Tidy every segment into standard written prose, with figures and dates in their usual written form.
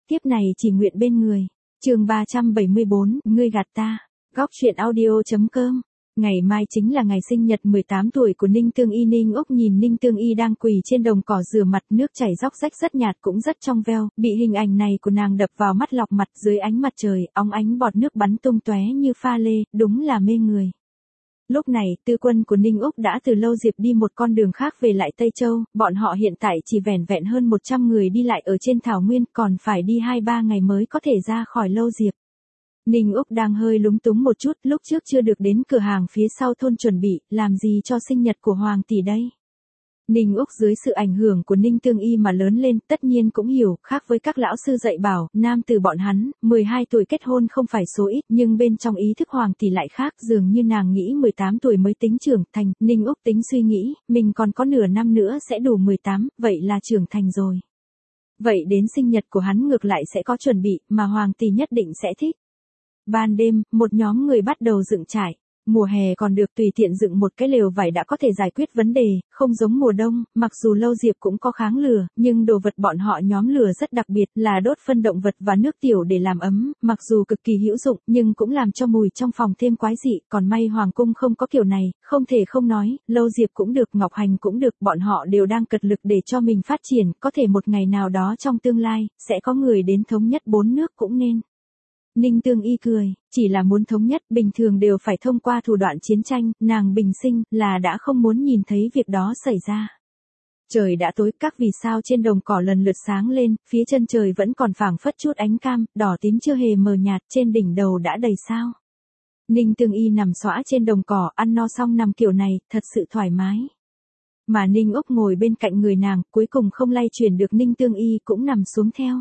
Tiếp này chỉ nguyện bên người. Chương 374, ngươi gạt ta. Góc truyện audio.com. Ngày mai chính là ngày sinh nhật 18 tuổi của Ninh Tương Y. Ninh Úc nhìn Ninh Tương Y đang quỳ trên đồng cỏ rửa mặt, nước chảy róc rách rất nhạt cũng rất trong veo, bị hình ảnh này của nàng đập vào mắt lọc mặt dưới ánh mặt trời, óng ánh bọt nước bắn tung tóe như pha lê, đúng là mê người. Lúc này, tư quân của Ninh Úc đã từ Lâu Diệp đi một con đường khác về lại Tây Châu, bọn họ hiện tại chỉ vẻn vẹn hơn 100 người đi lại ở trên thảo nguyên, còn phải đi 2-3 ngày mới có thể ra khỏi Lâu Diệp. Ninh Úc đang hơi lúng túng một chút, lúc trước chưa được đến cửa hàng phía sau thôn chuẩn bị, làm gì cho sinh nhật của Hoàng tỷ đây. Ninh Úc dưới sự ảnh hưởng của Ninh Tương Y mà lớn lên, tất nhiên cũng hiểu, khác với các lão sư dạy bảo, nam từ bọn hắn, 12 tuổi kết hôn không phải số ít, nhưng bên trong ý thức Hoàng tỷ lại khác, dường như nàng nghĩ 18 tuổi mới tính trưởng thành. Ninh Úc tính suy nghĩ, mình còn có nửa năm nữa sẽ đủ 18, vậy là trưởng thành rồi. Vậy đến sinh nhật của hắn ngược lại sẽ có chuẩn bị, mà Hoàng tỷ nhất định sẽ thích. Ban đêm, một nhóm người bắt đầu dựng trại. Mùa hè còn được tùy tiện dựng một cái lều vải đã có thể giải quyết vấn đề, không giống mùa đông, mặc dù Lâu Diệp cũng có kháng lửa, nhưng đồ vật bọn họ nhóm lửa rất đặc biệt là đốt phân động vật và nước tiểu để làm ấm, mặc dù cực kỳ hữu dụng, nhưng cũng làm cho mùi trong phòng thêm quái dị, còn may Hoàng cung không có kiểu này, không thể không nói, Lâu Diệp cũng được, Ngọc Hành cũng được, bọn họ đều đang cật lực để cho mình phát triển, có thể một ngày nào đó trong tương lai, sẽ có người đến thống nhất 4 nước cũng nên. Ninh Tương Y cười, chỉ là muốn thống nhất, bình thường đều phải thông qua thủ đoạn chiến tranh, nàng bình sinh, là đã không muốn nhìn thấy việc đó xảy ra. Trời đã tối, các vì sao trên đồng cỏ lần lượt sáng lên, phía chân trời vẫn còn phảng phất chút ánh cam, đỏ tím chưa hề mờ nhạt, trên đỉnh đầu đã đầy sao. Ninh Tương Y nằm xõa trên đồng cỏ, ăn no xong nằm kiểu này, thật sự thoải mái. Mà Ninh Úc ngồi bên cạnh người nàng, cuối cùng không lay chuyển được Ninh Tương Y cũng nằm xuống theo.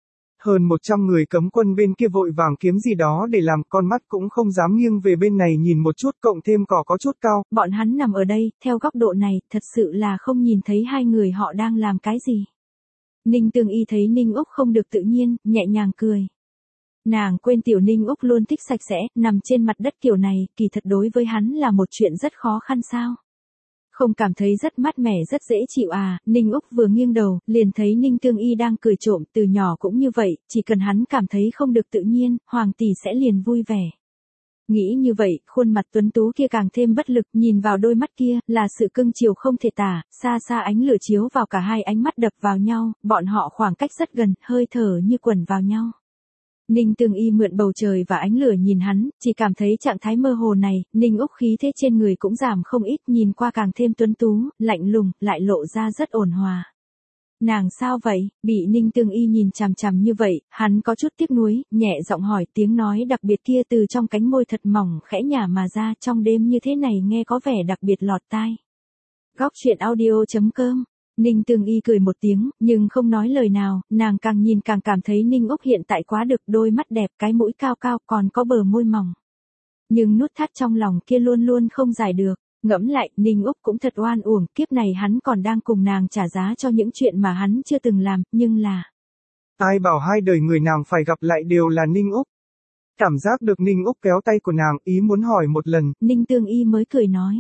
Hơn 100 người cấm quân bên kia vội vàng kiếm gì đó để làm, con mắt cũng không dám nghiêng về bên này nhìn một chút, cộng thêm cỏ có chút cao. Bọn hắn nằm ở đây, theo góc độ này, thật sự là không nhìn thấy hai người họ đang làm cái gì. Ninh Tương Y thấy Ninh Úc không được tự nhiên, nhẹ nhàng cười. Nàng quên tiểu Ninh Úc luôn thích sạch sẽ, nằm trên mặt đất kiểu này, kỳ thật đối với hắn là một chuyện rất khó khăn sao. Không cảm thấy rất mát mẻ rất dễ chịu à, Ninh Úc vừa nghiêng đầu, liền thấy Ninh Tương Y đang cười trộm, từ nhỏ cũng như vậy, chỉ cần hắn cảm thấy không được tự nhiên, Hoàng tỷ sẽ liền vui vẻ. Nghĩ như vậy, khuôn mặt tuấn tú kia càng thêm bất lực, nhìn vào đôi mắt kia, là sự cưng chiều không thể tả, xa xa ánh lửa chiếu vào cả hai ánh mắt đập vào nhau, bọn họ khoảng cách rất gần, hơi thở như quẩn vào nhau. Ninh Tương Y mượn bầu trời và ánh lửa nhìn hắn, chỉ cảm thấy trạng thái mơ hồ này, Ninh Úc khí thế trên người cũng giảm không ít, nhìn qua càng thêm tuấn tú, lạnh lùng, lại lộ ra rất ổn hòa. Nàng sao vậy, bị Ninh Tương Y nhìn chằm chằm như vậy, hắn có chút tiếc nuối, nhẹ giọng hỏi, tiếng nói đặc biệt kia từ trong cánh môi thật mỏng khẽ nhả mà ra, trong đêm như thế này nghe có vẻ đặc biệt lọt tai. Góc truyện audio.com. Ninh Tương Y cười một tiếng, nhưng không nói lời nào, nàng càng nhìn càng cảm thấy Ninh Úc hiện tại quá được, đôi mắt đẹp, cái mũi cao cao, còn có bờ môi mỏng. Nhưng nút thắt trong lòng kia luôn luôn không giải được, ngẫm lại, Ninh Úc cũng thật oan uổng, kiếp này hắn còn đang cùng nàng trả giá cho những chuyện mà hắn chưa từng làm, nhưng là... Ai bảo hai đời người nàng phải gặp lại đều là Ninh Úc. Cảm giác được Ninh Úc kéo tay của nàng, ý muốn hỏi một lần. Ninh Tương Y mới cười nói.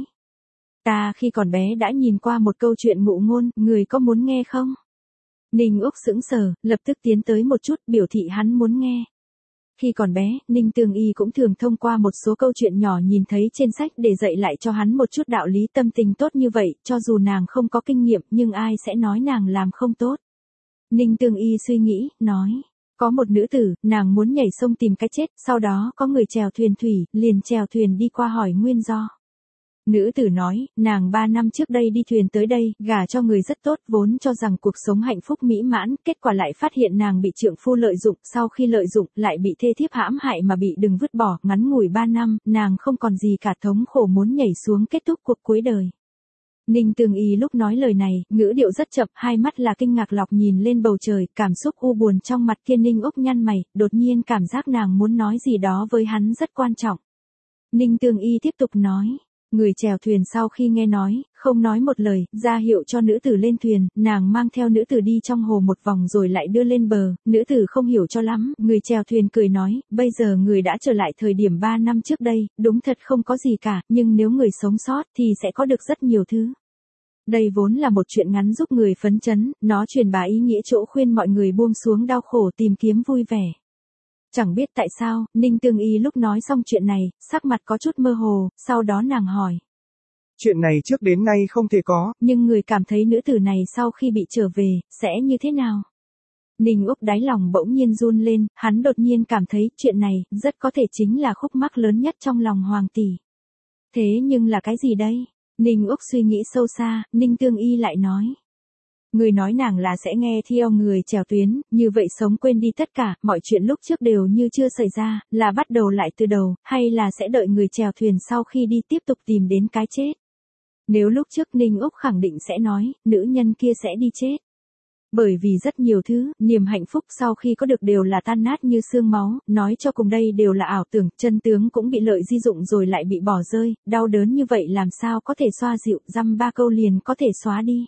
Ta khi còn bé đã nhìn qua một câu chuyện ngụ ngôn, người có muốn nghe không? Ninh Úc sững sờ, lập tức tiến tới một chút, biểu thị hắn muốn nghe. Khi còn bé, Ninh Tương Y cũng thường thông qua một số câu chuyện nhỏ nhìn thấy trên sách để dạy lại cho hắn một chút đạo lý tâm tình tốt như vậy, cho dù nàng không có kinh nghiệm, nhưng ai sẽ nói nàng làm không tốt. Ninh Tương Y suy nghĩ, nói. Có một nữ tử, nàng muốn nhảy sông tìm cái chết, sau đó có người chèo thuyền thủy, liền chèo thuyền đi qua hỏi nguyên do. Nữ tử nói, nàng 3 năm trước đây đi thuyền tới đây, gả cho người rất tốt, vốn cho rằng cuộc sống hạnh phúc mỹ mãn, kết quả lại phát hiện nàng bị trượng phu lợi dụng, sau khi lợi dụng, lại bị thê thiếp hãm hại mà bị đừng vứt bỏ, ngắn ngủi 3 năm, nàng không còn gì cả, thống khổ muốn nhảy xuống kết thúc cuộc cuối đời. Ninh Tương Y lúc nói lời này, ngữ điệu rất chậm, hai mắt là kinh ngạc lọc nhìn lên bầu trời, cảm xúc u buồn trong mặt kia. Ninh Úc nhăn mày, đột nhiên cảm giác nàng muốn nói gì đó với hắn rất quan trọng. Ninh Tương Y tiếp tục nói. Người chèo thuyền sau khi nghe nói, không nói một lời, ra hiệu cho nữ tử lên thuyền, nàng mang theo nữ tử đi trong hồ một vòng rồi lại đưa lên bờ, nữ tử không hiểu cho lắm, người chèo thuyền cười nói, bây giờ người đã trở lại thời điểm 3 năm trước đây, đúng thật không có gì cả, nhưng nếu người sống sót thì sẽ có được rất nhiều thứ. Đây vốn là một chuyện ngắn giúp người phấn chấn, nó truyền bá ý nghĩa chỗ khuyên mọi người buông xuống đau khổ tìm kiếm vui vẻ. Chẳng biết tại sao, Ninh Tương Y lúc nói xong chuyện này, sắc mặt có chút mơ hồ, sau đó nàng hỏi. Chuyện này trước đến nay không thể có. Nhưng người cảm thấy nữ tử này sau khi bị trở về, sẽ như thế nào? Ninh Úc đáy lòng bỗng nhiên run lên, hắn đột nhiên cảm thấy chuyện này, rất có thể chính là khúc mắc lớn nhất trong lòng Hoàng tỷ. Thế nhưng là cái gì đây? Ninh Úc suy nghĩ sâu xa, Ninh Tương Y lại nói. Người nói nàng là sẽ nghe theo người chèo tuyến, như vậy sống quên đi tất cả, mọi chuyện lúc trước đều như chưa xảy ra, là bắt đầu lại từ đầu, hay là sẽ đợi người chèo thuyền sau khi đi tiếp tục tìm đến cái chết. Nếu lúc trước Ninh Úc khẳng định sẽ nói, nữ nhân kia sẽ đi chết. Bởi vì rất nhiều thứ, niềm hạnh phúc sau khi có được đều là tan nát như xương máu, nói cho cùng đây đều là ảo tưởng, chân tướng cũng bị lợi di dụng rồi lại bị bỏ rơi, đau đớn như vậy làm sao có thể xoa dịu, dăm ba câu liền có thể xóa đi.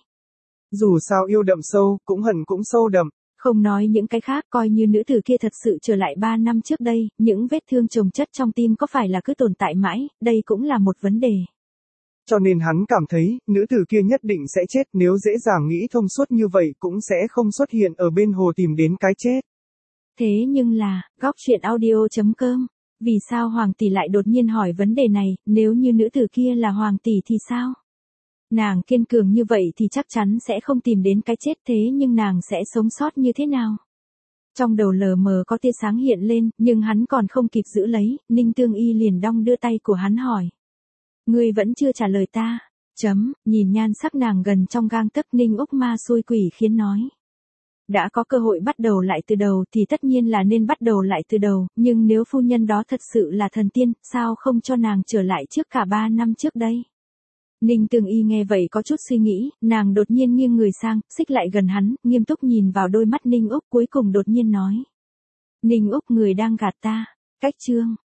Dù sao yêu đậm sâu, cũng hận cũng sâu đậm. Không nói những cái khác, coi như nữ tử kia thật sự trở lại 3 năm trước đây, những vết thương chồng chất trong tim có phải là cứ tồn tại mãi, đây cũng là một vấn đề. Cho nên hắn cảm thấy, nữ tử kia nhất định sẽ chết, nếu dễ dàng nghĩ thông suốt như vậy cũng sẽ không xuất hiện ở bên hồ tìm đến cái chết. Thế nhưng là, góc truyện audio.com, vì sao Hoàng tỷ lại đột nhiên hỏi vấn đề này, nếu như nữ tử kia là Hoàng tỷ thì sao? Nàng kiên cường như vậy thì chắc chắn sẽ không tìm đến cái chết, thế nhưng nàng sẽ sống sót như thế nào? Trong đầu lờ mờ có tia sáng hiện lên, nhưng hắn còn không kịp giữ lấy, Ninh Tương Y liền đong đưa tay của hắn hỏi. Ngươi vẫn chưa trả lời ta. Nhìn nhan sắc nàng gần trong gang tấc, Ninh Úc ma xui quỷ khiến nói. Đã có cơ hội bắt đầu lại từ đầu thì tất nhiên là nên bắt đầu lại từ đầu, nhưng nếu phu nhân đó thật sự là thần tiên, sao không cho nàng trở lại trước cả 3 năm trước đây? Ninh Tương Y nghe vậy có chút suy nghĩ, nàng đột nhiên nghiêng người sang, xích lại gần hắn, nghiêm túc nhìn vào đôi mắt Ninh Úc, cuối cùng đột nhiên nói. Ninh Úc, người đang gạt ta. Cách chương